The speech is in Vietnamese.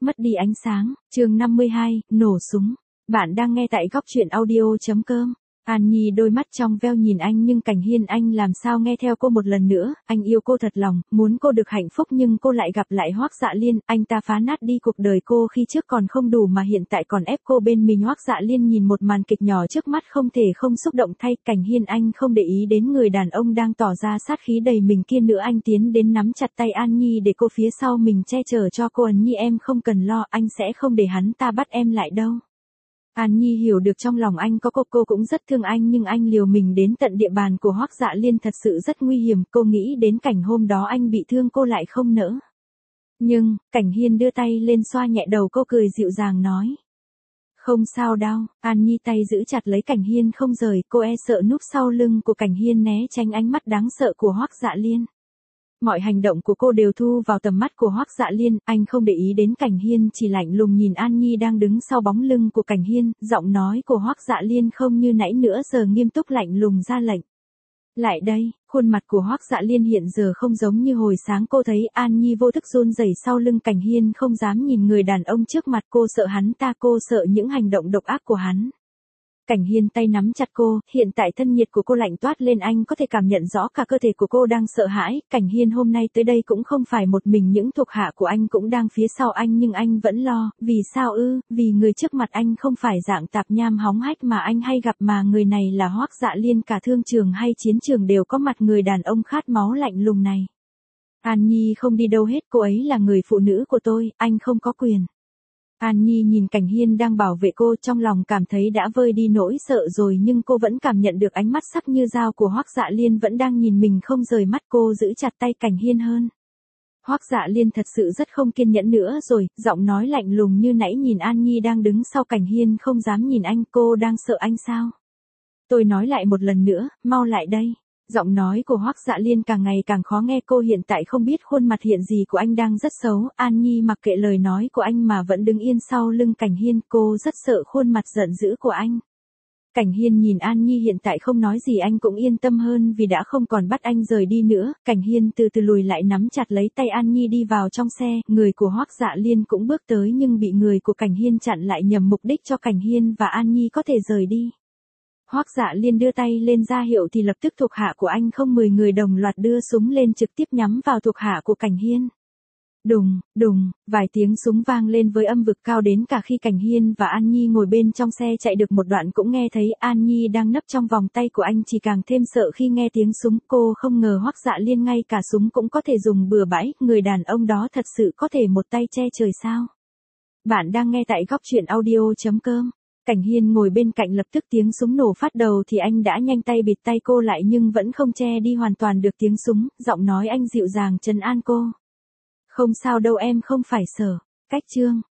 mất đi ánh sáng, chương 52, nổ súng. Bạn đang nghe tại góc truyện audio.com. An Nhi đôi mắt trong veo nhìn anh nhưng Cảnh Hiên anh làm sao nghe theo cô một lần nữa, anh yêu cô thật lòng, muốn cô được hạnh phúc nhưng cô lại gặp lại Hoắc Dạ Liên, anh ta phá nát đi cuộc đời cô khi trước còn không đủ mà hiện tại còn ép cô bên mình. Hoắc Dạ Liên nhìn một màn kịch nhỏ trước mắt không thể không xúc động thay. Cảnh Hiên anh không để ý đến người đàn ông đang tỏ ra sát khí đầy mình kia nữa, anh tiến đến nắm chặt tay An Nhi để cô phía sau mình che chở cho cô. An Nhi em không cần lo, anh sẽ không để hắn ta bắt em lại đâu. An Nhi hiểu được trong lòng anh có cô cũng rất thương anh nhưng anh liều mình đến tận địa bàn của Hoắc Dạ Liên thật sự rất nguy hiểm, cô nghĩ đến cảnh hôm đó anh bị thương cô lại không nỡ. Nhưng, Cảnh Hiên đưa tay lên xoa nhẹ đầu cô cười dịu dàng nói. Không sao đâu, An Nhi tay giữ chặt lấy Cảnh Hiên không rời, cô e sợ núp sau lưng của Cảnh Hiên né tránh ánh mắt đáng sợ của Hoắc Dạ Liên. Mọi hành động của cô đều thu vào tầm mắt của Hoắc Dạ Liên, anh không để ý đến Cảnh Hiên chỉ lạnh lùng nhìn An Nhi đang đứng sau bóng lưng của Cảnh Hiên, giọng nói của Hoắc Dạ Liên không như nãy nữa giờ nghiêm túc lạnh lùng ra lệnh. Lại đây, khuôn mặt của Hoắc Dạ Liên hiện giờ không giống như hồi sáng cô thấy. An Nhi vô thức run rẩy sau lưng Cảnh Hiên, không dám nhìn người đàn ông trước mặt, cô sợ hắn ta, cô sợ những hành động độc ác của hắn. Cảnh Hiên tay nắm chặt cô, hiện tại thân nhiệt của cô lạnh toát lên, anh có thể cảm nhận rõ cả cơ thể của cô đang sợ hãi. Cảnh Hiên hôm nay tới đây cũng không phải một mình, những thuộc hạ của anh cũng đang phía sau anh nhưng anh vẫn lo. Vì sao ư? Vì người trước mặt anh không phải dạng tạp nham hóng hách mà anh hay gặp mà người này là Hoắc Dạ Liên, cả thương trường hay chiến trường đều có mặt người đàn ông khát máu lạnh lùng này. An Nhi không đi đâu hết, cô ấy là người phụ nữ của tôi, anh không có quyền. An Nhi nhìn Cảnh Hiên đang bảo vệ cô, trong lòng cảm thấy đã vơi đi nỗi sợ rồi nhưng cô vẫn cảm nhận được ánh mắt sắc như dao của Hoắc Dạ Liên vẫn đang nhìn mình không rời mắt, cô giữ chặt tay Cảnh Hiên hơn. Hoắc Dạ Liên thật sự rất không kiên nhẫn nữa rồi, giọng nói lạnh lùng như nãy nhìn An Nhi đang đứng sau Cảnh Hiên không dám nhìn anh, cô đang sợ anh sao? Tôi nói lại một lần nữa, mau lại đây. Giọng nói của Hoắc Dạ Liên càng ngày càng khó nghe, cô hiện tại không biết khuôn mặt hiện gì của anh đang rất xấu. An Nhi mặc kệ lời nói của anh mà vẫn đứng yên sau lưng Cảnh Hiên, cô rất sợ khuôn mặt giận dữ của anh. Cảnh Hiên nhìn An Nhi hiện tại không nói gì, anh cũng yên tâm hơn vì đã không còn bắt anh rời đi nữa. Cảnh Hiên từ từ lùi lại nắm chặt lấy tay An Nhi đi vào trong xe, người của Hoắc Dạ Liên cũng bước tới nhưng bị người của Cảnh Hiên chặn lại nhằm mục đích cho Cảnh Hiên và An Nhi có thể rời đi. Hoắc Dạ Liên đưa tay lên ra hiệu thì lập tức thuộc hạ của anh không 10 người đồng loạt đưa súng lên trực tiếp nhắm vào thuộc hạ của Cảnh Hiên. Đùng, đùng, vài tiếng súng vang lên với âm vực cao đến cả khi Cảnh Hiên và An Nhi ngồi bên trong xe chạy được một đoạn cũng nghe thấy. An Nhi đang nấp trong vòng tay của anh chỉ càng thêm sợ khi nghe tiếng súng, cô không ngờ Hoắc Dạ Liên ngay cả súng cũng có thể dùng bừa bãi, người đàn ông đó thật sự có thể một tay che trời sao? Bạn đang nghe tại góc truyện audio.com. Cảnh Hiên ngồi bên cạnh, lập tức tiếng súng nổ phát đầu thì anh đã nhanh tay bịt tay cô lại nhưng vẫn không che đi hoàn toàn được tiếng súng, giọng nói anh dịu dàng trấn an cô. Không sao đâu em, không phải sợ. Cách chương.